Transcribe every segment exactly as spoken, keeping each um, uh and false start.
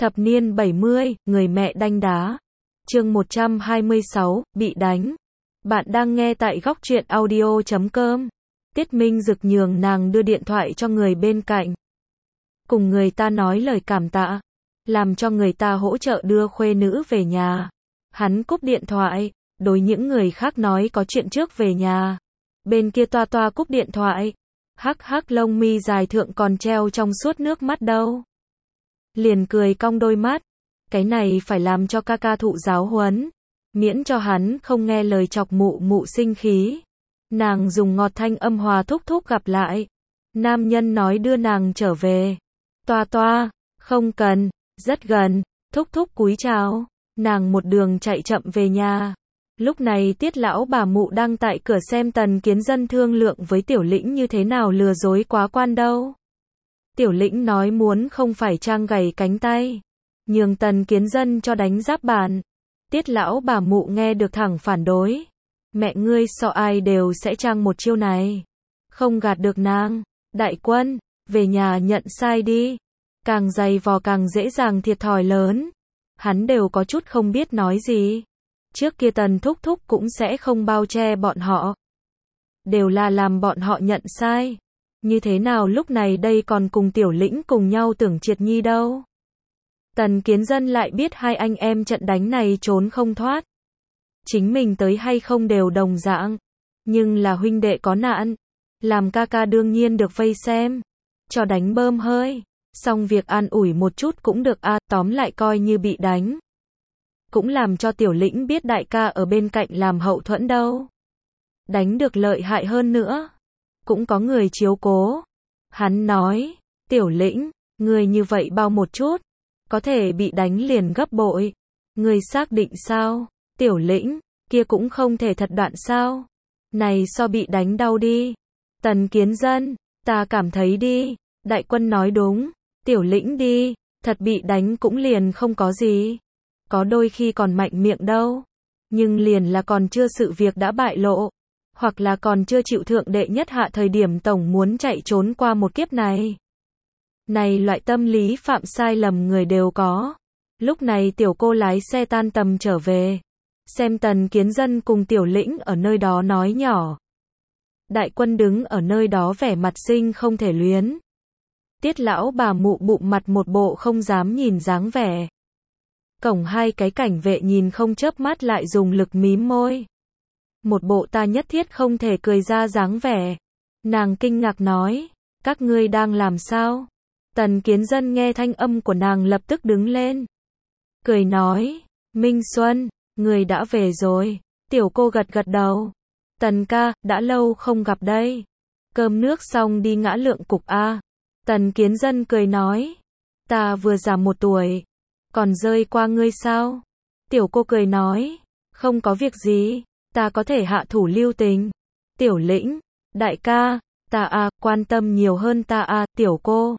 Thập niên bảy mươi, người mẹ đanh đá. Chương một trăm hai mươi sáu, bị đánh. Bạn đang nghe tại góc truyện audio chấm com. Tiết Minh Dực nhường nàng đưa điện thoại cho người bên cạnh. Cùng người ta nói lời cảm tạ. Làm cho người ta hỗ trợ đưa khuê nữ về nhà. Hắn cúp điện thoại. Đối những người khác nói có chuyện trước về nhà. Bên kia toa toa cúp điện thoại. Hắc hắc lông mi dài thượng còn treo trong suốt nước mắt đâu. Liền cười cong đôi mắt. Cái này phải làm cho ca ca thụ giáo huấn. Miễn cho hắn không nghe lời chọc mụ mụ sinh khí. Nàng dùng ngọt thanh âm hòa thúc thúc gặp lại. Nam nhân nói đưa nàng trở về. Toa toa, không cần, rất gần. Thúc thúc cúi chào. Nàng một đường chạy chậm về nhà. Lúc này Tiết lão bà mụ đang tại cửa xem Tần Kiến Dân thương lượng với Tiểu Lĩnh như thế nào lừa dối quá quan đâu. Tiểu Lĩnh nói muốn không phải trang gầy cánh tay, nhường Tần Kiến Dân cho đánh giáp bàn. Tiết lão bà mụ nghe được thẳng phản đối. Mẹ ngươi sợ ai đều sẽ trang một chiêu này. Không gạt được nàng. Đại Quân, về nhà nhận sai đi. Càng dày vò càng dễ dàng thiệt thòi lớn. Hắn đều có chút không biết nói gì. Trước kia Tần thúc thúc cũng sẽ không bao che bọn họ. Đều là làm bọn họ nhận sai. Như thế nào lúc này đây còn cùng Tiểu Lĩnh cùng nhau tưởng triệt nhi đâu. Tần Kiến Dân lại biết hai anh em trận đánh này trốn không thoát. Chính mình tới hay không đều đồng dạng. Nhưng là huynh đệ có nạn. Làm ca ca đương nhiên được vây xem. Cho đánh bơm hơi. Xong việc an ủi một chút cũng được a, à, tóm lại coi như bị đánh. Cũng làm cho Tiểu Lĩnh biết đại ca ở bên cạnh làm hậu thuẫn đâu. Đánh được lợi hại hơn nữa. Cũng có người chiếu cố. Hắn nói, Tiểu Lĩnh, người như vậy bao một chút. Có thể bị đánh liền gấp bội. Người xác định sao? Tiểu Lĩnh, kia cũng không thể thật đoạn sao? Này so bị đánh đau đi. Tần Kiến Dân, ta cảm thấy đi. Đại Quân nói đúng. Tiểu Lĩnh đi. Thật bị đánh cũng liền không có gì. Có đôi khi còn mạnh miệng đâu. Nhưng liền là còn chưa sự việc đã bại lộ. Hoặc là còn chưa chịu thượng đệ nhất hạ thời điểm tổng muốn chạy trốn qua một kiếp này. Này loại tâm lý phạm sai lầm người đều có. Lúc này tiểu cô lái xe tan tầm trở về. Xem Tần Kiến Dân cùng Tiểu Lĩnh ở nơi đó nói nhỏ. Đại Quân đứng ở nơi đó vẻ mặt sinh không thể luyến. Tiết lão bà mụ bụng mặt một bộ không dám nhìn dáng vẻ. Cổng hai cái cảnh vệ nhìn không chớp mắt lại dùng lực mím môi. Một bộ ta nhất thiết không thể cười ra dáng vẻ. Nàng kinh ngạc nói, các ngươi đang làm sao? Tần Kiến Dân nghe thanh âm của nàng lập tức đứng lên. Cười nói, Minh Xuân, người đã về rồi. Tiểu cô gật gật đầu. Tần ca, đã lâu không gặp đây. Cơm nước xong đi ngã lượng cục a. Tần Kiến Dân cười nói, ta vừa già một tuổi. Còn rơi qua ngươi sao? Tiểu cô cười nói, không có việc gì, ta có thể hạ thủ lưu tình. Tiểu Lĩnh, đại ca, ta à, quan tâm nhiều hơn ta à, tiểu cô.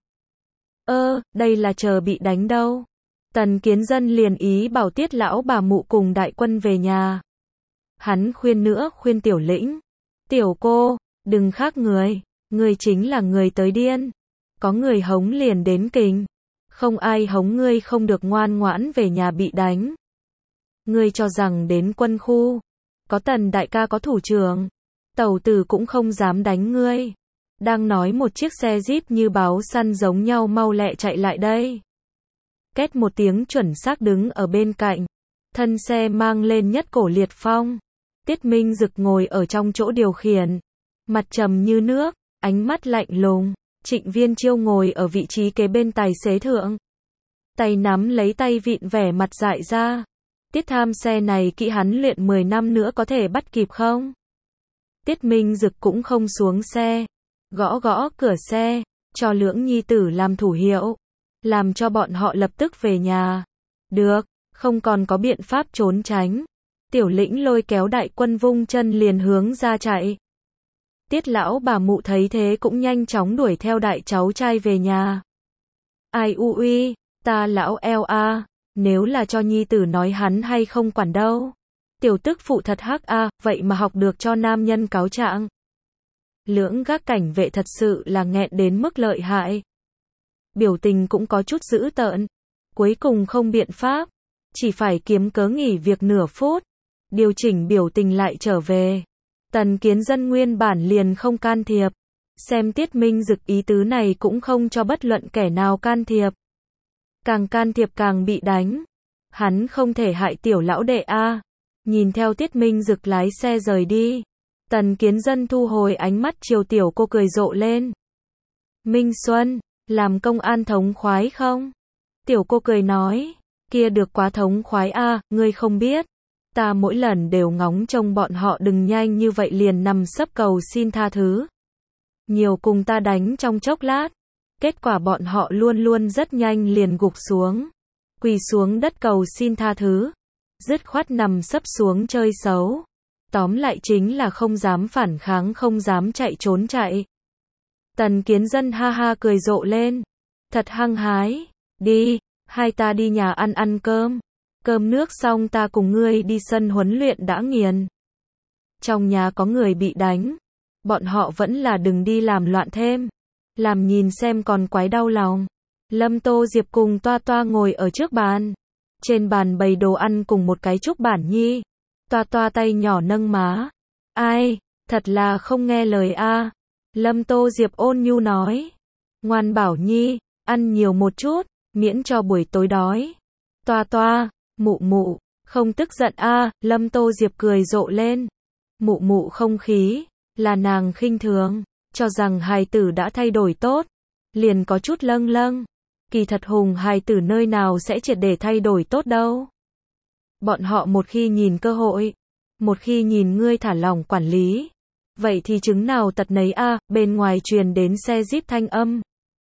Ơ, đây là chờ bị đánh đâu. Tần Kiến Dân liền ý bảo Tiết lão bà mụ cùng Đại Quân về nhà. Hắn khuyên nữa khuyên Tiểu Lĩnh. Tiểu cô, đừng khác người, người chính là người tới điên. Có người hống liền đến kình. Không ai hống ngươi không được ngoan ngoãn về nhà bị đánh. Ngươi cho rằng đến quân khu, có Tần đại ca có thủ trưởng, tẩu tử cũng không dám đánh ngươi. Đang nói một chiếc xe Jeep như báo săn giống nhau mau lẹ chạy lại đây. Két một tiếng chuẩn xác đứng ở bên cạnh. Thân xe mang lên nhất cổ liệt phong. Tiết Minh Dực ngồi ở trong chỗ điều khiển. Mặt trầm như nước, ánh mắt lạnh lùng. Trịnh Viên Chiêu ngồi ở vị trí kế bên tài xế thượng. Tay nắm lấy tay vịn vẻ mặt dại ra. Tiết tham xe này kỹ hắn luyện mười năm nữa có thể bắt kịp không? Tiết Minh Dực cũng không xuống xe. Gõ gõ cửa xe, cho lưỡng nhi tử làm thủ hiệu. Làm cho bọn họ lập tức về nhà. Được, không còn có biện pháp trốn tránh. Tiểu Lĩnh lôi kéo Đại Quân vung chân liền hướng ra chạy. Tiết lão bà mụ thấy thế cũng nhanh chóng đuổi theo đại cháu trai về nhà. Ai u uy, ta lão eo a, nếu là cho nhi tử nói hắn hay không quản đâu. Tiểu tức phụ thật hắc a, vậy mà học được cho nam nhân cáo trạng. Lưỡng gác cảnh vệ thật sự là nghẹn đến mức lợi hại. Biểu tình cũng có chút dữ tợn. Cuối cùng không biện pháp, chỉ phải kiếm cớ nghỉ việc nửa phút, điều chỉnh biểu tình lại trở về. Tần Kiến Dân nguyên bản liền không can thiệp, xem Tiết Minh Dực ý tứ này cũng không cho bất luận kẻ nào can thiệp. Càng can thiệp càng bị đánh. Hắn không thể hại tiểu lão đệ a. Nhìn theo Tiết Minh Dực lái xe rời đi, Tần Kiến Dân thu hồi ánh mắt chiều tiểu cô cười rộ lên. Minh Xuân, làm công an thống khoái không? Tiểu cô cười nói, kia được quá thống khoái a, ngươi không biết. Ta mỗi lần đều ngóng trông bọn họ đừng nhanh như vậy liền nằm sấp cầu xin tha thứ. Nhiều cùng ta đánh trong chốc lát. Kết quả bọn họ luôn luôn rất nhanh liền gục xuống. Quỳ xuống đất cầu xin tha thứ. Dứt khoát nằm sấp xuống chơi xấu. Tóm lại chính là không dám phản kháng, không dám chạy trốn chạy. Tần Kiến Dân ha ha cười rộ lên. Thật hăng hái. Đi, hai ta đi nhà ăn ăn cơm. Cơm nước xong ta cùng ngươi đi sân huấn luyện đã nghiền. Trong nhà có người bị đánh. Bọn họ vẫn là đừng đi làm loạn thêm. Làm nhìn xem còn quái đau lòng. Lâm Tô Diệp cùng Toa Toa ngồi ở trước bàn. Trên bàn bày đồ ăn cùng một cái trúc bản nhi. Toa Toa tay nhỏ nâng má. Ai, thật là không nghe lời a. Lâm Tô Diệp ôn nhu nói. Ngoan bảo nhi, ăn nhiều một chút, miễn cho buổi tối đói. Toa Toa, mụ mụ, không tức giận a. Lâm Tô Diệp cười rộ lên. Mụ mụ không khí, là nàng khinh thường, cho rằng hài tử đã thay đổi tốt, liền có chút lâng lâng. Kỳ thật hùng hài tử nơi nào sẽ triệt để thay đổi tốt đâu. Bọn họ một khi nhìn cơ hội, một khi nhìn ngươi thả lỏng quản lý, vậy thì chứng nào tật nấy a. Bên ngoài truyền đến xe jeep thanh âm.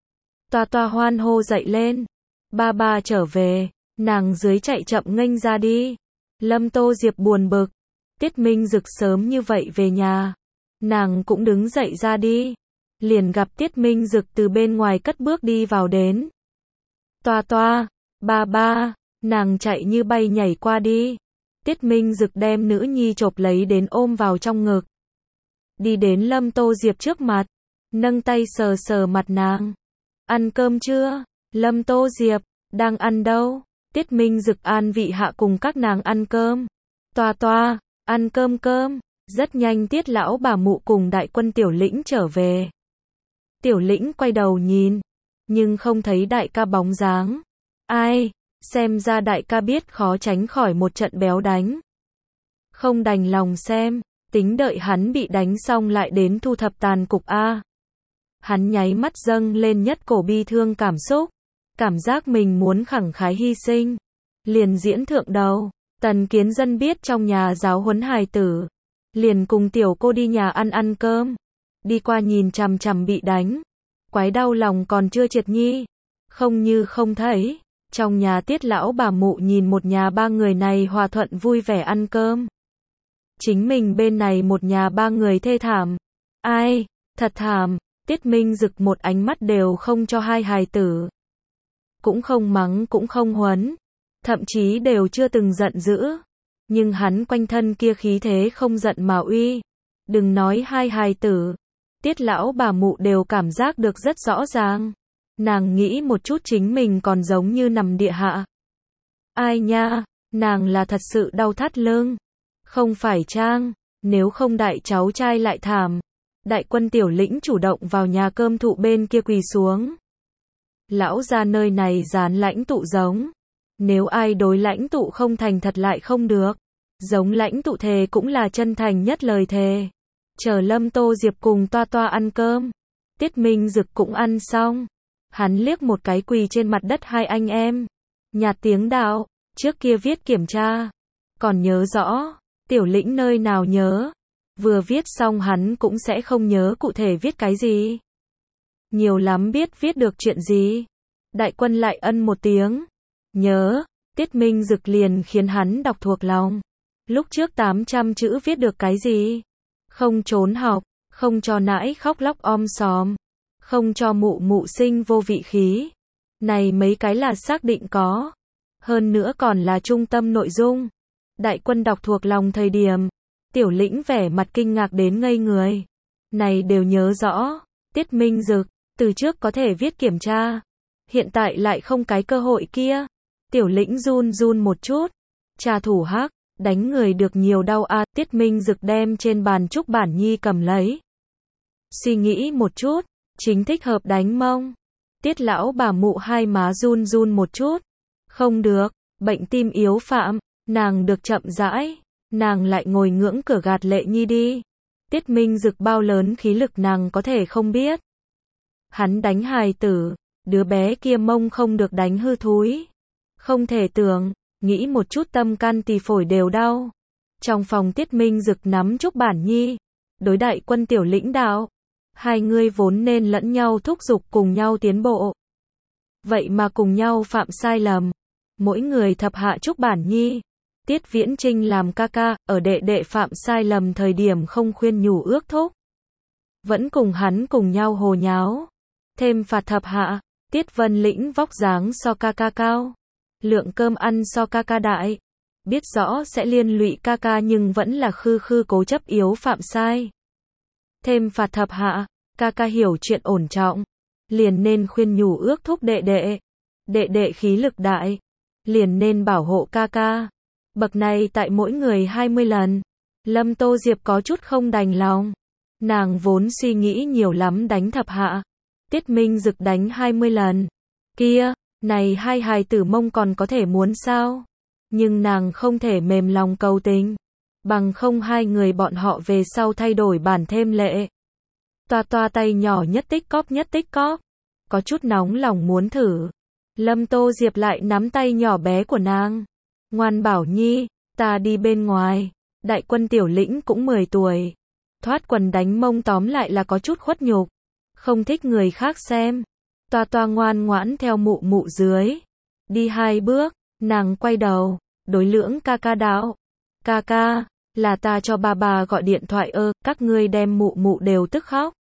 Toa Toa hoan hô dậy lên. Ba ba trở về. Nàng dưới chạy chậm nghênh ra đi. Lâm Tô Diệp buồn bực. Tiết Minh Dực sớm như vậy về nhà. Nàng cũng đứng dậy ra đi. Liền gặp Tiết Minh Dực từ bên ngoài cất bước đi vào đến. Toa Toa, ba ba, nàng chạy như bay nhảy qua đi. Tiết Minh Dực đem nữ nhi chộp lấy đến ôm vào trong ngực. Đi đến Lâm Tô Diệp trước mặt, nâng tay sờ sờ mặt nàng. Ăn cơm chưa? Lâm Tô Diệp, đang ăn đâu? Tiết Minh Dực an vị hạ cùng các nàng ăn cơm. Toa Toa, ăn cơm cơm. Rất nhanh Tiết lão bà mụ cùng đại quân Tiểu Lĩnh trở về. Tiểu Lĩnh quay đầu nhìn, nhưng không thấy đại ca bóng dáng. Ai, xem ra đại ca biết khó tránh khỏi một trận béo đánh. Không đành lòng xem, tính đợi hắn bị đánh xong lại đến thu thập tàn cục a. Hắn nháy mắt dâng lên nhất cổ bi thương cảm xúc, cảm giác mình muốn khẳng khái hy sinh, liền diễn thượng đầu. Tần Kiến Dân biết trong nhà giáo huấn hài tử, liền cùng tiểu cô đi nhà ăn ăn cơm. Đi qua nhìn chằm chằm bị đánh, quái đau lòng còn chưa triệt nhi, không như không thấy. Trong nhà Tiết lão bà mụ nhìn một nhà ba người này hòa thuận vui vẻ ăn cơm. Chính mình bên này một nhà ba người thê thảm. Ai, thật thảm. Tiết Minh Dực một ánh mắt đều không cho hai hài tử. Cũng không mắng cũng không huấn, thậm chí đều chưa từng giận dữ. Nhưng hắn quanh thân kia khí thế không giận mà uy. Đừng nói hai hài tử, Tiết lão bà mụ đều cảm giác được rất rõ ràng. Nàng nghĩ một chút chính mình còn giống như nằm địa hạ. Ai nha, nàng là thật sự đau thắt lưng. Không phải trang, nếu không đại cháu trai lại thảm. Đại quân Tiểu Lĩnh chủ động vào nhà cơm thụ bên kia quỳ xuống. Lão ra nơi này dán lãnh tụ giống. Nếu ai đối lãnh tụ không thành thật lại không được. Giống lãnh tụ thề cũng là chân thành nhất lời thề. Chờ Lâm Tô Diệp cùng Toa Toa ăn cơm. Tiết Minh Dực cũng ăn xong. Hắn liếc một cái quỳ trên mặt đất hai anh em. Nhạt tiếng đạo, trước kia viết kiểm tra. Còn nhớ rõ, Tiểu Lĩnh nơi nào nhớ. Vừa viết xong hắn cũng sẽ không nhớ cụ thể viết cái gì. Nhiều lắm biết viết được chuyện gì. Đại quân lại ân một tiếng. Nhớ, Tiết Minh Dực liền khiến hắn đọc thuộc lòng. Lúc trước tám trăm chữ viết được cái gì? Không trốn học, không cho nãi khóc lóc om sòm, không cho mụ mụ sinh vô vị khí. Này mấy cái là xác định có. Hơn nữa còn là trung tâm nội dung. Đại quân đọc thuộc lòng thời điểm. Tiểu Lĩnh vẻ mặt kinh ngạc đến ngây người. Này đều nhớ rõ. Tiết Minh Dực, từ trước có thể viết kiểm tra. Hiện tại lại không cái cơ hội kia. Tiểu Lĩnh run run một chút. Trà thủ hắc, đánh người được nhiều đau a. Tiết Minh Dực đem trên bàn Trúc Bản Nhi cầm lấy. Suy nghĩ một chút, chính thích hợp đánh mông. Tiết lão bà mụ hai má run run một chút. Không được, bệnh tim yếu phạm, nàng được chậm rãi. Nàng lại ngồi ngưỡng cửa gạt lệ nhi đi. Tiết Minh Dực bao lớn khí lực nàng có thể không biết. Hắn đánh hài tử, đứa bé kia mông không được đánh hư thúi. Không thể tưởng, nghĩ một chút tâm can tỳ phổi đều đau. Trong phòng Tiết Minh Dực nắm Trúc Bản Nhi, đối đại quân Tiểu Lĩnh đạo. Hai người vốn nên lẫn nhau thúc giục cùng nhau tiến bộ. Vậy mà cùng nhau phạm sai lầm. Mỗi người thập hạ Trúc Bản Nhi. Tiết Viễn Trinh làm ca ca, ở đệ đệ phạm sai lầm thời điểm không khuyên nhủ ước thúc. Vẫn cùng hắn cùng nhau hồ nháo. Thêm phạt thập hạ, Tiết Vân Lĩnh vóc dáng so ca ca cao. Lượng cơm ăn so ca ca đại. Biết rõ sẽ liên lụy ca ca nhưng vẫn là khư khư cố chấp yếu phạm sai. Thêm phạt thập hạ, ca ca hiểu chuyện ổn trọng. Liền nên khuyên nhủ ước thúc đệ đệ. Đệ đệ khí lực đại. Liền nên bảo hộ ca ca. Bậc này tại mỗi người hai mươi lần. Lâm Tô Diệp có chút không đành lòng. Nàng vốn suy nghĩ nhiều lắm đánh thập hạ. Tiết Minh Dực đánh hai mươi lần. Kia, này hai hài tử mông còn có thể muốn sao? Nhưng nàng không thể mềm lòng cầu tình. Bằng không hai người bọn họ về sau thay đổi bản thêm lệ. Toa toa tay nhỏ nhất tích cóp nhất tích cóp. Có chút nóng lòng muốn thử. Lâm Tô Diệp lại nắm tay nhỏ bé của nàng. Ngoan bảo Nhi, ta đi bên ngoài. Đại quân Tiểu Lĩnh cũng mười tuổi. Thoát quần đánh mông tóm lại là có chút khuất nhục. Không thích người khác xem. Toa toa ngoan ngoãn theo mụ mụ dưới. Đi hai bước, nàng quay đầu, đối lưỡng ca ca đạo. Ca ca, là ta cho bà bà gọi điện thoại ơ, các ngươi đem mụ mụ đều tức khóc.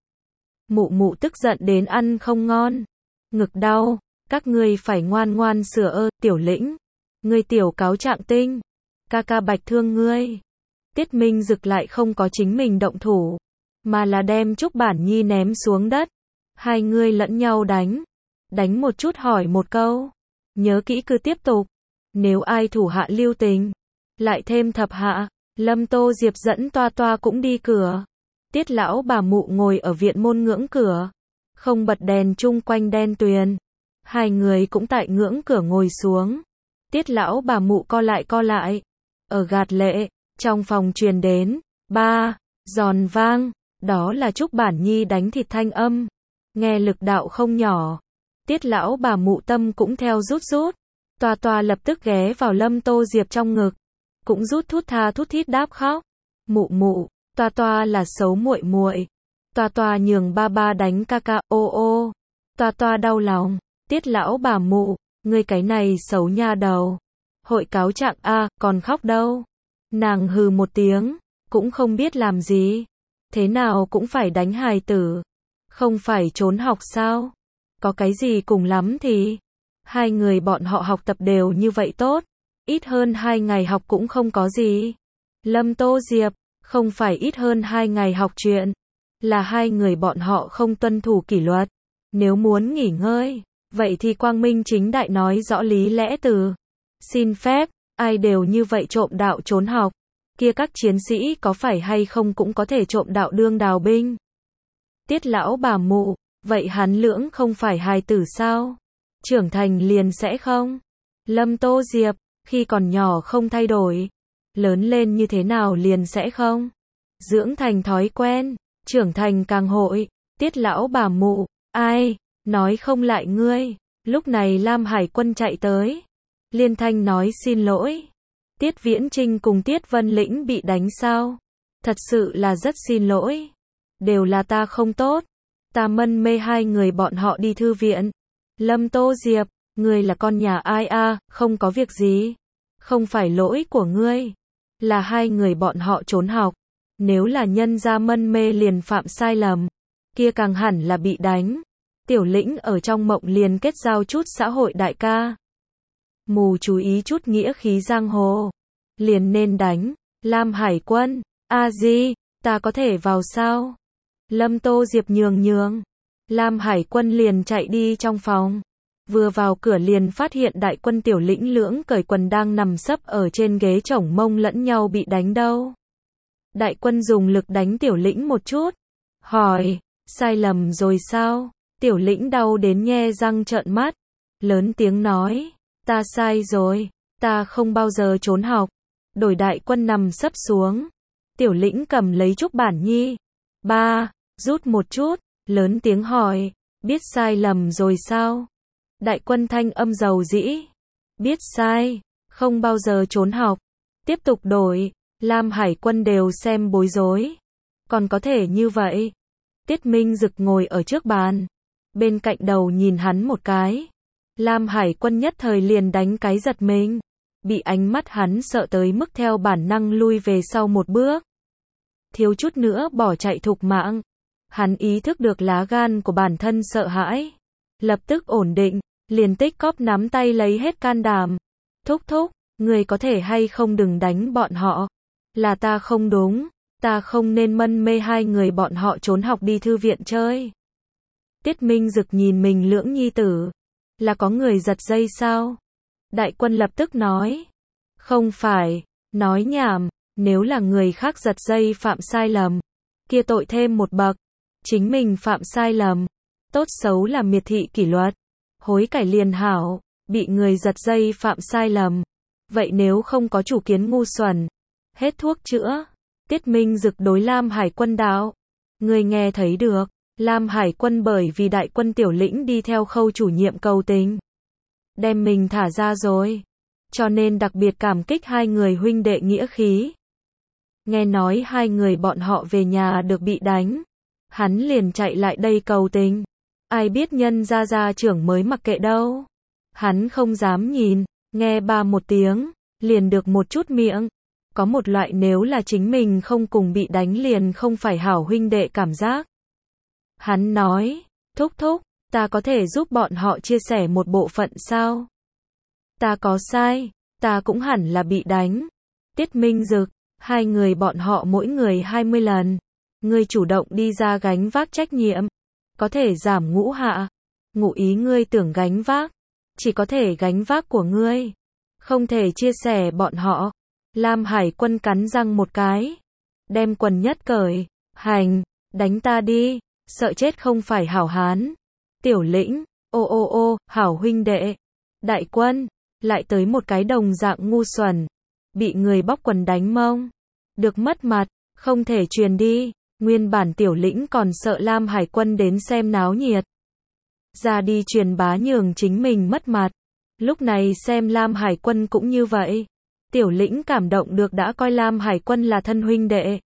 Mụ mụ tức giận đến ăn không ngon. Ngực đau, các ngươi phải ngoan ngoan sửa ơ, Tiểu Lĩnh. Ngươi tiểu cáo trạng tinh. Ca ca bạch thương ngươi. Tiết Minh Dực lại không có chính mình động thủ. Mà là đem Trúc Bản Nhi ném xuống đất. Hai người lẫn nhau đánh. Đánh một chút hỏi một câu. Nhớ kỹ cứ tiếp tục. Nếu ai thủ hạ lưu tình. Lại thêm thập hạ. Lâm Tô Diệp dẫn toa toa cũng đi cửa. Tiết lão bà mụ ngồi ở viện môn ngưỡng cửa. Không bật đèn chung quanh đen tuyền. Hai người cũng tại ngưỡng cửa ngồi xuống. Tiết lão bà mụ co lại co lại. Ở gạt lệ. Trong phòng truyền đến. Ba. Giòn vang. Đó là Trúc Bản Nhi đánh thịt thanh âm. Nghe lực đạo không nhỏ. Tiết lão bà mụ tâm cũng theo rút rút. Toa toa lập tức ghé vào Lâm Tô Diệp trong ngực. Cũng rút thút tha thút thít đáp khóc. Mụ mụ, toa toa là xấu muội muội. Toa toa nhường ba ba đánh ca ca, ô ô. Toa toa đau lòng. Tiết lão bà mụ, ngươi cái này xấu nha đầu. Hội cáo trạng a, còn khóc đâu. Nàng hừ một tiếng, cũng không biết làm gì. Thế nào cũng phải đánh hài tử. Không phải trốn học sao? Có cái gì cùng lắm thì. Hai người bọn họ học tập đều như vậy tốt. Ít hơn hai ngày học cũng không có gì. Lâm Tô Diệp, không phải ít hơn hai ngày học chuyện. Là hai người bọn họ không tuân thủ kỷ luật. Nếu muốn nghỉ ngơi, vậy thì quang minh chính đại nói rõ lý lẽ từ. Xin phép, ai đều như vậy trộm đạo trốn học. Kia các chiến sĩ có phải hay không cũng có thể trộm đạo đương đào binh. Tiết lão bà mụ, vậy hắn lưỡng không phải hài tử sao? Trưởng thành liền sẽ không? Lâm Tô Diệp, khi còn nhỏ không thay đổi. Lớn lên như thế nào liền sẽ không? Dưỡng thành thói quen, trưởng thành càng hội. Tiết lão bà mụ, ai, nói không lại ngươi. Lúc này Lam Hải Quân chạy tới. Liên thanh nói xin lỗi. Tiết Viễn Trinh cùng Tiết Vân Lĩnh bị đánh sao? Thật sự là rất xin lỗi. Đều là ta không tốt. Ta mân mê hai người bọn họ đi thư viện. Lâm Tô Diệp, ngươi là con nhà ai a, à, không có việc gì. Không phải lỗi của ngươi. Là hai người bọn họ trốn học. Nếu là nhân gia mân mê liền phạm sai lầm. Kia càng hẳn là bị đánh. Tiểu Lĩnh ở trong mộng liền kết giao chút xã hội đại ca. Mù chú ý chút nghĩa khí giang hồ. Liền nên đánh. Lam Hải Quân, a di, ta có thể vào sao? Lâm Tô Diệp nhường nhường. Lam Hải Quân liền chạy đi trong phòng. Vừa vào cửa liền phát hiện Đại Quân Tiểu Lĩnh lưỡng cởi quần đang nằm sấp ở trên ghế chổng mông lẫn nhau bị đánh đâu. Đại Quân dùng lực đánh Tiểu Lĩnh một chút. Hỏi, sai lầm rồi sao? Tiểu Lĩnh đau đến nhe răng trợn mắt. Lớn tiếng nói, ta sai rồi, ta không bao giờ trốn học. Đổi Đại Quân nằm sấp xuống. Tiểu Lĩnh cầm lấy Trúc Bản Nhi. Ba, rút một chút, lớn tiếng hỏi, biết sai lầm rồi sao? Đại Quân thanh âm dầu dĩ. Biết sai, không bao giờ trốn học. Tiếp tục đổi, Lam Hải Quân đều xem bối rối. Còn có thể như vậy. Tiết Minh Dực ngồi ở trước bàn. Bên cạnh đầu nhìn hắn một cái. Lam Hải Quân nhất thời liền đánh cái giật mình. Bị ánh mắt hắn sợ tới mức theo bản năng lui về sau một bước. Thiếu chút nữa bỏ chạy thục mạng. Hắn ý thức được lá gan của bản thân sợ hãi. Lập tức ổn định, liền tích cóp nắm tay lấy hết can đảm. Thúc thúc, người có thể hay không đừng đánh bọn họ. Là ta không đúng, ta không nên mân mê hai người bọn họ trốn học đi thư viện chơi. Tiết Minh Dực nhìn mình lưỡng nhi tử. Là có người giật dây sao? Đại Quân lập tức nói. Không phải, nói nhảm, nếu là người khác giật dây phạm sai lầm. Kia tội thêm một bậc. Chính mình phạm sai lầm. Tốt xấu là miệt thị kỷ luật. Hối cải liền hảo, bị người giật dây phạm sai lầm. Vậy nếu không có chủ kiến ngu xuẩn. Hết thuốc chữa. Tiết Minh Dực đối Lam Hải Quân đạo. Người nghe thấy được. Lam Hải Quân bởi vì Đại Quân Tiểu Lĩnh đi theo Khâu chủ nhiệm cầu tình. Đem mình thả ra rồi. Cho nên đặc biệt cảm kích hai người huynh đệ nghĩa khí. Nghe nói hai người bọn họ về nhà được bị đánh. Hắn liền chạy lại đây cầu tình. Ai biết nhân gia gia trưởng mới mặc kệ đâu. Hắn không dám nhìn, nghe ba một tiếng, liền được một chút miệng. Có một loại nếu là chính mình không cùng bị đánh liền không phải hảo huynh đệ cảm giác. Hắn nói, thúc thúc, ta có thể giúp bọn họ chia sẻ một bộ phận sao? Ta có sai, ta cũng hẳn là bị đánh. Tiết Minh Dực, hai người bọn họ mỗi người hai mươi lần. Ngươi chủ động đi ra gánh vác trách nhiệm. Có thể giảm ngũ hạ. Ngụ ý ngươi tưởng gánh vác. Chỉ có thể gánh vác của ngươi. Không thể chia sẻ bọn họ. Lam Hải Quân cắn răng một cái. Đem quần nhất cởi. Hành, đánh ta đi. Sợ chết không phải hảo hán. Tiểu Lĩnh, ô ô ô, hảo huynh đệ. Đại Quân, lại tới một cái đồng dạng ngu xuẩn. Bị người bóc quần đánh mông. Được mất mặt, không thể truyền đi. Nguyên bản Tiểu Lĩnh còn sợ Lam Hải Quân đến xem náo nhiệt. Ra đi truyền bá nhường chính mình mất mặt. Lúc này xem Lam Hải Quân cũng như vậy. Tiểu Lĩnh cảm động được đã coi Lam Hải Quân là thân huynh đệ.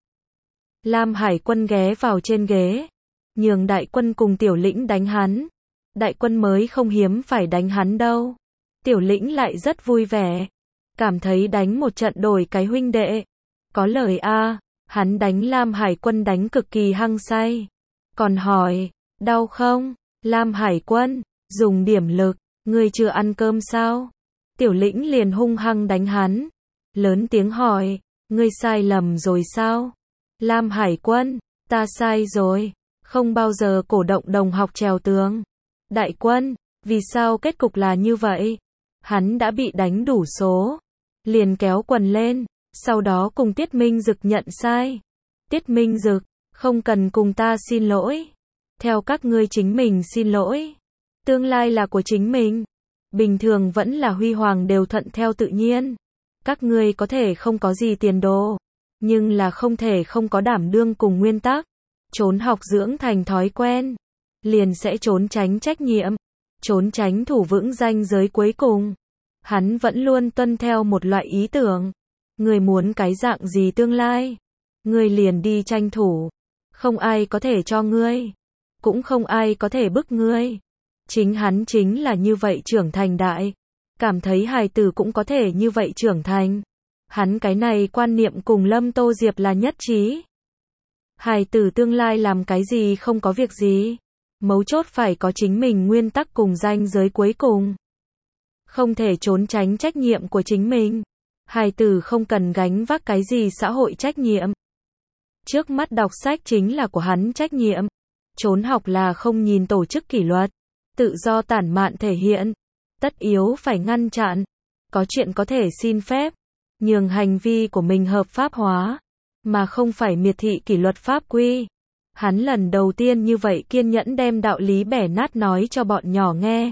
Lam Hải Quân ghé vào trên ghế. Nhường Đại Quân cùng Tiểu Lĩnh đánh hắn. Đại Quân mới không hiếm phải đánh hắn đâu. Tiểu Lĩnh lại rất vui vẻ. Cảm thấy đánh một trận đổi cái huynh đệ. Có lời a, hắn đánh Lam Hải Quân đánh cực kỳ hăng say. Còn hỏi, đau không? Lam Hải Quân, dùng điểm lực, ngươi chưa ăn cơm sao? Tiểu Lĩnh liền hung hăng đánh hắn. Lớn tiếng hỏi, ngươi sai lầm rồi sao? Lam Hải Quân, ta sai rồi. Không bao giờ cổ động đồng học trèo tường. Đại Quân, vì sao kết cục là như vậy? Hắn đã bị đánh đủ số. Liền kéo quần lên. Sau đó cùng Tiết Minh Dực nhận sai. Tiết Minh Dực, không cần cùng ta xin lỗi. Theo các ngươi chính mình xin lỗi. Tương lai là của chính mình. Bình thường vẫn là huy hoàng đều thuận theo tự nhiên. Các ngươi có thể không có gì tiền đồ. Nhưng là không thể không có đảm đương cùng nguyên tắc. Trốn học dưỡng thành thói quen. Liền sẽ trốn tránh trách nhiệm. Trốn tránh thủ vững ranh giới cuối cùng. Hắn vẫn luôn tuân theo một loại ý tưởng. Người muốn cái dạng gì tương lai? Người liền đi tranh thủ. Không ai có thể cho ngươi. Cũng không ai có thể bức ngươi. Chính hắn chính là như vậy trưởng thành đại. Cảm thấy hài tử cũng có thể như vậy trưởng thành. Hắn cái này quan niệm cùng Lâm Tô Diệp là nhất trí. Hài tử tương lai làm cái gì không có việc gì. Mấu chốt phải có chính mình nguyên tắc cùng ranh giới cuối cùng. Không thể trốn tránh trách nhiệm của chính mình. Hài tử không cần gánh vác cái gì xã hội trách nhiệm. Trước mắt đọc sách chính là của hắn trách nhiệm. Trốn học là không nhìn tổ chức kỷ luật. Tự do tản mạn thể hiện, tất yếu phải ngăn chặn. Có chuyện có thể xin phép, nhường hành vi của mình hợp pháp hóa, mà không phải miệt thị kỷ luật pháp quy. Hắn lần đầu tiên như vậy kiên nhẫn đem đạo lý bẻ nát nói cho bọn nhỏ nghe.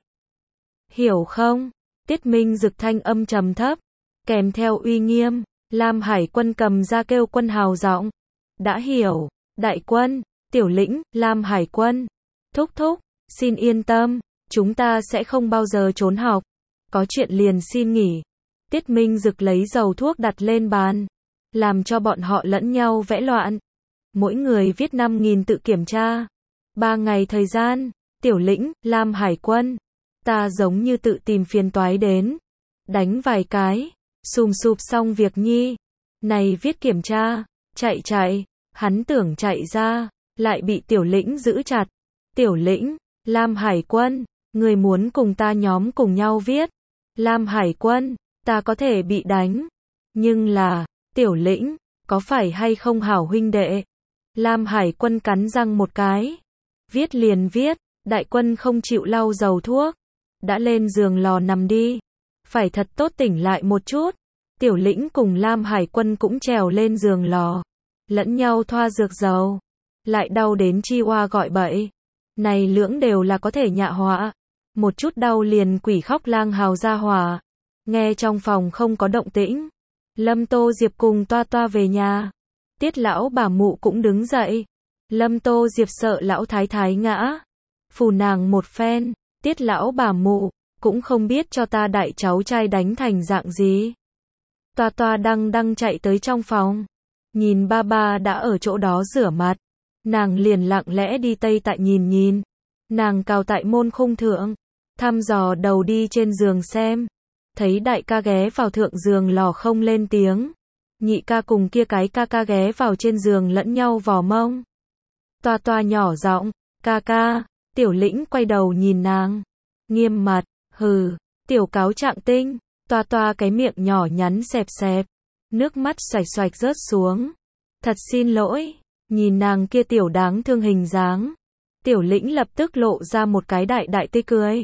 Hiểu không? Tiết Minh Dực thanh âm trầm thấp, kèm theo uy nghiêm. Lam Hải Quân cầm ra kêu quân hào giọng. Đã hiểu, đại quân, tiểu lĩnh, Lam Hải Quân. Thúc thúc, xin yên tâm, chúng ta sẽ không bao giờ trốn học. Có chuyện liền xin nghỉ. Tiết Minh Dực lấy dầu thuốc đặt lên bàn, làm cho bọn họ lẫn nhau vẽ loạn. Mỗi người viết năm nghìn tự kiểm tra. Ba ngày thời gian, tiểu lĩnh, Lam Hải Quân. Ta giống như tự tìm phiền toái đến. Đánh vài cái, sùm sụp xong việc nhi. Này viết kiểm tra, chạy chạy, hắn tưởng chạy ra, lại bị tiểu lĩnh giữ chặt. Tiểu lĩnh, Lam Hải Quân, người muốn cùng ta nhóm cùng nhau viết. Lam Hải Quân, ta có thể bị đánh. Nhưng là, tiểu lĩnh, có phải hay không hảo huynh đệ? Lam Hải Quân cắn răng một cái. Viết liền viết, đại quân không chịu lau dầu thuốc. Đã lên giường lò nằm đi. Phải thật tốt tỉnh lại một chút. Tiểu lĩnh cùng Lam Hải Quân cũng trèo lên giường lò. Lẫn nhau thoa dược dầu. Lại đau đến chi oa gọi bậy. Này lưỡng đều là có thể nhạ họa. Một chút đau liền quỷ khóc lang hào ra hỏa. Nghe trong phòng không có động tĩnh. Lâm Tô Diệp cùng toa toa về nhà. Tiết lão bà mụ cũng đứng dậy. Lâm Tô Diệp sợ lão thái thái ngã. Phù nàng một phen. Tiết lão bà mụ, cũng không biết cho ta đại cháu trai đánh thành dạng gì. Toa toa đăng đăng chạy tới trong phòng. Nhìn ba ba đã ở chỗ đó rửa mặt. Nàng liền lặng lẽ đi tây tại nhìn nhìn. Nàng cào tại môn khung thượng. Thăm dò đầu đi trên giường xem. Thấy đại ca ghé vào thượng giường lò không lên tiếng. Nhị ca cùng kia cái ca ca ghé vào trên giường lẫn nhau vò mông. Toa toa nhỏ giọng, ca ca. Tiểu lĩnh quay đầu nhìn nàng. Nghiêm mặt, hừ, tiểu cáo trạng tinh. Toa toa cái miệng nhỏ nhắn xẹp xẹp. Nước mắt xoạch xoạch rớt xuống. Thật xin lỗi. Nhìn nàng kia tiểu đáng thương hình dáng. Tiểu lĩnh lập tức lộ ra một cái đại đại tươi cười.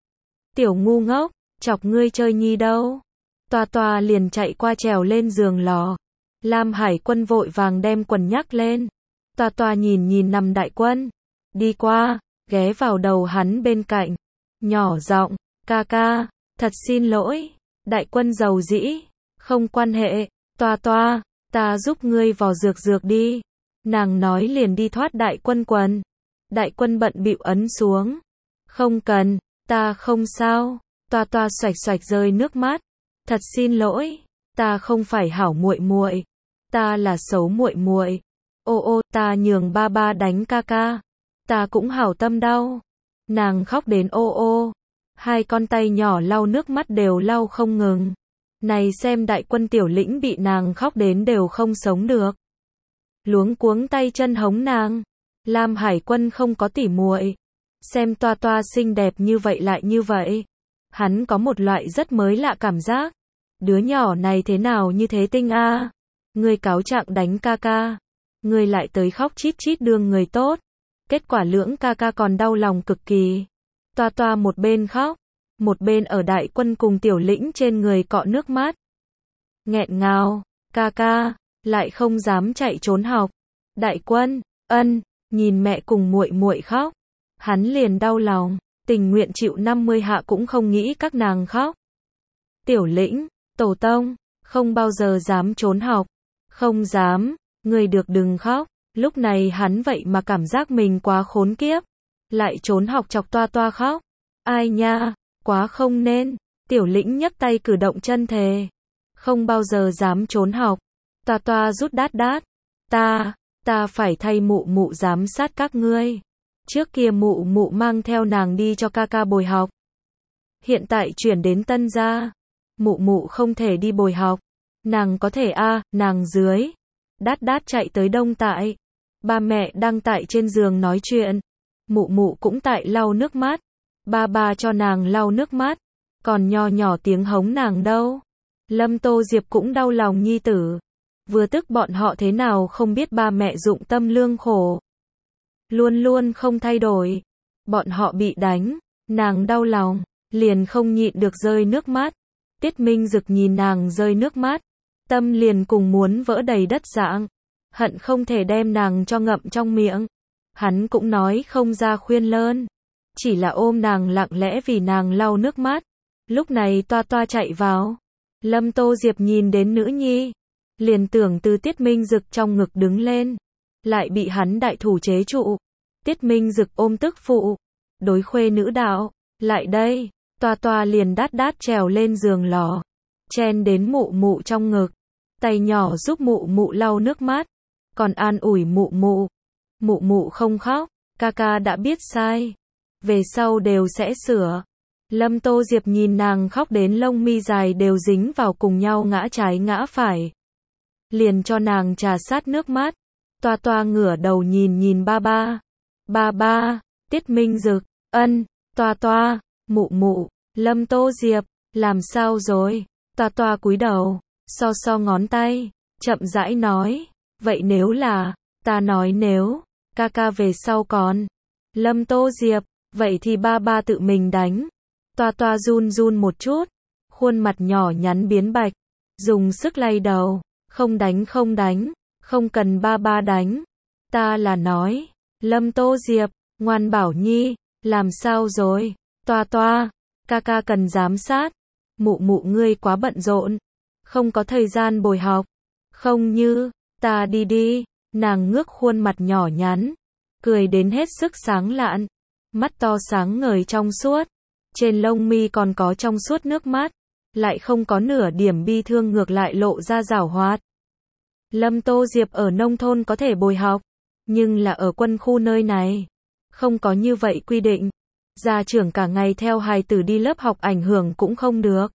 Tiểu ngu ngốc, chọc ngươi chơi nhi đâu. Toa toa liền chạy qua trèo lên giường lò. Lam Hải Quân vội vàng đem quần nhắc lên. Toa toa nhìn nhìn nằm đại quân. Đi qua, ghé vào đầu hắn bên cạnh. Nhỏ giọng, ca ca, thật xin lỗi. Đại quân giàu dĩ, không quan hệ. Toa toa, ta giúp ngươi vò dược dược đi. Nàng nói liền đi thoát đại quân quần. Đại quân bận bịu ấn xuống. Không cần, ta không sao. Toa toa xoạch xoạch rơi nước mắt. Thật xin lỗi, ta không phải hảo muội muội, ta là xấu muội muội. Ô ô, ta nhường ba ba đánh ca ca, ta cũng hảo tâm đau. Nàng khóc đến ô ô, hai con tay nhỏ lau nước mắt đều lau không ngừng. Này xem đại quân tiểu lĩnh bị nàng khóc đến đều không sống được. Luống cuống tay chân hống nàng. Lam Hải Quân không có tỉ muội, xem toa toa xinh đẹp như vậy lại như vậy. Hắn có một loại rất mới lạ cảm giác. Đứa nhỏ này thế nào như thế tinh a? À? Ngươi cáo trạng đánh ca ca. Ngươi lại tới khóc chít chít đương người tốt. Kết quả lưỡng ca ca còn đau lòng cực kỳ. Toa toa một bên khóc, một bên ở đại quân cùng tiểu lĩnh trên người cọ nước mắt. Nghẹn ngào, ca ca, lại không dám chạy trốn học. Đại quân, ân, nhìn mẹ cùng muội muội khóc. Hắn liền đau lòng. Tình nguyện chịu năm mươi hạ cũng không nghĩ các nàng khóc. Tiểu lĩnh, tổ tông, không bao giờ dám trốn học. Không dám, người được đừng khóc. Lúc này hắn vậy mà cảm giác mình quá khốn kiếp. Lại trốn học chọc toa toa khóc. Ai nha, quá không nên. Tiểu lĩnh nhấc tay cử động chân thề. Không bao giờ dám trốn học. Toa toa rút đát đát. Ta, ta phải thay mụ mụ giám sát các ngươi. Trước kia mụ mụ mang theo nàng đi cho ca ca bồi học. Hiện tại chuyển đến Tân gia. Mụ mụ không thể đi bồi học. Nàng có thể a, à, nàng dưới. Đát đát chạy tới Đông Tại. Ba mẹ đang tại trên giường nói chuyện. Mụ mụ cũng tại lau nước mắt. Ba ba cho nàng lau nước mắt. Còn nho nhỏ tiếng hống nàng đâu. Lâm Tô Diệp cũng đau lòng nhi tử. Vừa tức bọn họ thế nào không biết ba mẹ dụng tâm lương khổ. Luôn luôn không thay đổi. Bọn họ bị đánh, Nàng đau lòng, liền không nhịn được rơi nước mắt. Tiết Minh Dực nhìn nàng rơi nước mắt, tâm liền cùng muốn vỡ đầy đất dạng, hận không thể đem nàng cho ngậm trong miệng. Hắn cũng nói không ra khuyên lơn, chỉ là ôm nàng lặng lẽ vì nàng lau nước mắt. Lúc này Toa Toa chạy vào, Lâm Tô Diệp nhìn đến nữ nhi, liền tưởng từ Tiết Minh Dực trong ngực đứng lên, lại bị hắn đại thủ chế trụ. Tiết Minh Dực ôm tức phụ, đối khuê nữ đạo, lại đây. Toa Toa liền đát đát trèo lên giường lò, chen đến mụ mụ trong ngực, tay nhỏ giúp mụ mụ lau nước mắt, còn an ủi mụ mụ. Mụ mụ không khóc, ca ca đã biết sai, về sau đều sẽ sửa. Lâm Tô Diệp nhìn nàng khóc đến lông mi dài đều dính vào cùng nhau ngã trái ngã phải, liền cho nàng trà sát nước mắt. Toa Toa ngửa đầu nhìn nhìn ba ba. Ba ba, Tiết Minh Dực, ân, Toa Toa, mụ mụ, Lâm Tô Diệp, làm sao rồi? Toa Toa cúi đầu, so so ngón tay, chậm rãi nói, vậy nếu là, ta nói nếu, ca ca về sau còn. Lâm Tô Diệp, vậy thì ba ba tự mình đánh. Toa Toa run run một chút, khuôn mặt nhỏ nhắn biến bạch, dùng sức lay đầu, không đánh không đánh, không cần ba ba đánh. Ta là nói, Lâm Tô Diệp, ngoan bảo nhi, làm sao rồi? Toa Toa, ca ca cần giám sát, mụ mụ ngươi quá bận rộn, không có thời gian bồi học. Không như, ta đi đi. Nàng ngước khuôn mặt nhỏ nhắn, cười đến hết sức sáng lạn, mắt to sáng ngời trong suốt, trên lông mi còn có trong suốt nước mắt, lại không có nửa điểm bi thương, ngược lại lộ ra giảo hoạt. Lâm Tô Diệp ở nông thôn có thể bồi học, nhưng là ở quân khu nơi này, không có như vậy quy định. Gia trưởng cả ngày theo hài tử đi lớp học ảnh hưởng cũng không được,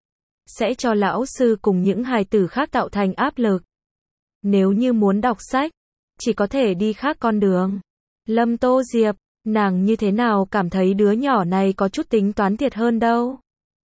sẽ cho lão sư cùng những hài tử khác tạo thành áp lực. Nếu như muốn đọc sách, chỉ có thể đi khác con đường. Lâm Tô Diệp, nàng như thế nào cảm thấy đứa nhỏ này có chút tính toán thiệt hơn đâu.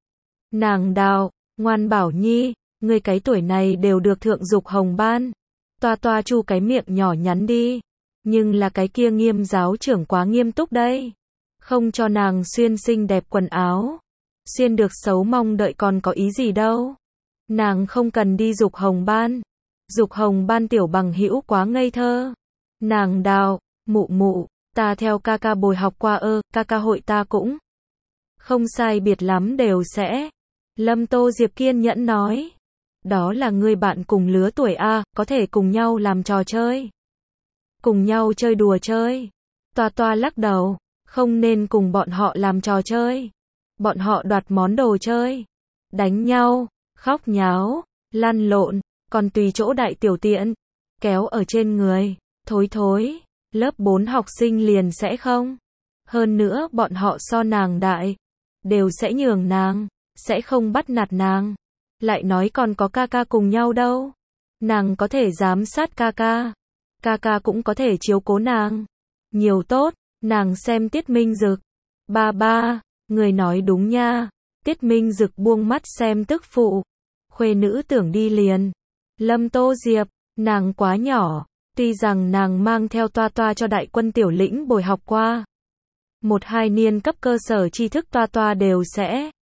Nàng đạo, ngoan bảo nhi, ngươi cái tuổi này đều được thượng dục hồng ban. Toa Toa chu cái miệng nhỏ nhắn đi, nhưng là cái kia nghiêm giáo trưởng quá nghiêm túc đây, không cho nàng xuyên xinh đẹp quần áo, xuyên được xấu mong đợi còn có ý gì đâu. Nàng không cần đi dục hồng ban. Dục hồng ban tiểu bằng hữu quá ngây thơ. Nàng đạo, mụ mụ, ta theo ca ca bồi học qua ơ, ca ca hội ta cũng không sai biệt lắm đều sẽ. Lâm Tô Diệp kiên nhẫn nói, đó là người bạn cùng lứa tuổi a, có thể cùng nhau làm trò chơi, cùng nhau chơi đùa chơi. Toa Toa lắc đầu, không nên cùng bọn họ làm trò chơi. Bọn họ đoạt món đồ chơi, đánh nhau, khóc nháo, lăn lộn, còn tùy chỗ đại tiểu tiện, kéo ở trên người, thối thối. Lớp bốn học sinh liền sẽ không. Hơn nữa bọn họ so nàng đại, đều sẽ nhường nàng, sẽ không bắt nạt nàng. Lại nói còn có ca ca cùng nhau đâu. Nàng có thể giám sát ca ca, ca ca cũng có thể chiếu cố nàng. Nhiều tốt. Nàng xem Tiết Minh Dực. Ba ba, người nói đúng nha. Tiết Minh Dực buông mắt xem tức phụ. Khuê nữ tưởng đi liền. Lâm Tô Diệp, nàng quá nhỏ, tuy rằng nàng mang theo Toa Toa cho đại quân tiểu lĩnh bồi học qua. Một hai niên cấp cơ sở tri thức Toa Toa đều sẽ.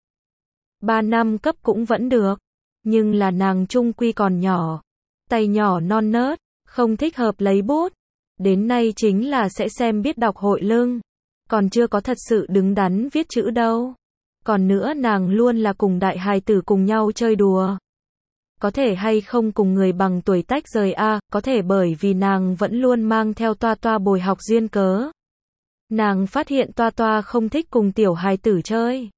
Ba năm cấp cũng vẫn được. Nhưng là nàng trung quy còn nhỏ. Tay nhỏ non nớt, không thích hợp lấy bút. Đến nay chính là sẽ xem biết đọc hội lưng. Còn chưa có thật sự đứng đắn viết chữ đâu. Còn nữa nàng luôn là cùng đại hài tử cùng nhau chơi đùa. Có thể hay không cùng người bằng tuổi tách rời a, à, có thể bởi vì nàng vẫn luôn mang theo Toa Toa bồi học duyên cớ. Nàng phát hiện Toa Toa không thích cùng tiểu hài tử chơi.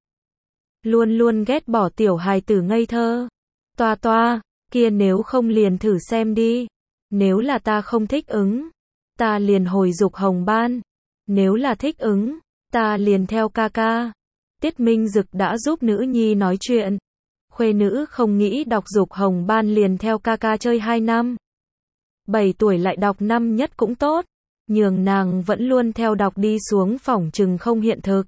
Luôn luôn ghét bỏ tiểu hài tử ngây thơ. Toa Toa, kia nếu không liền thử xem đi. Nếu là ta không thích ứng, ta liền hồi dục hồng ban. Nếu là thích ứng, ta liền theo ca ca. Tiết Minh Dực đã giúp nữ nhi nói chuyện. Khuê nữ không nghĩ đọc dục hồng ban liền theo ca ca chơi hai năm. Bảy tuổi lại đọc năm nhất cũng tốt. Nhường nàng vẫn luôn theo đọc đi xuống phỏng chừng không hiện thực.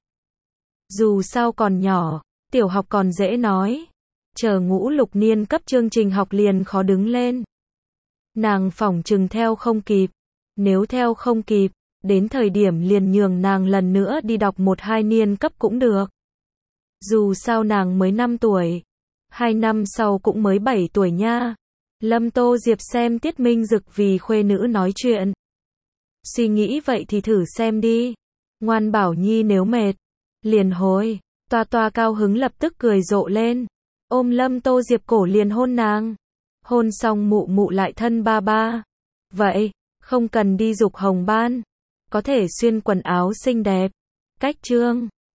Dù sao còn nhỏ, tiểu học còn dễ nói. Chờ ngũ lục niên cấp chương trình học liền khó đứng lên. Nàng phỏng chừng theo không kịp. Nếu theo không kịp, Đến thời điểm liền nhường nàng lần nữa đi đọc một hai niên cấp cũng được. Dù sao nàng mới năm tuổi. Hai năm sau cũng mới bảy tuổi nha. Lâm Tô Diệp xem Tiết Minh Dực vì khuê nữ nói chuyện. Suy nghĩ vậy thì thử xem đi. Ngoan bảo nhi nếu mệt. Liền hồi. Toa toa cao hứng lập tức cười rộ lên. Ôm Lâm Tô Diệp cổ liền hôn nàng. Hôn xong mụ mụ lại thân ba ba. Vậy, không cần đi dục hồng ban. Có thể xuyên quần áo xinh đẹp. Cách chương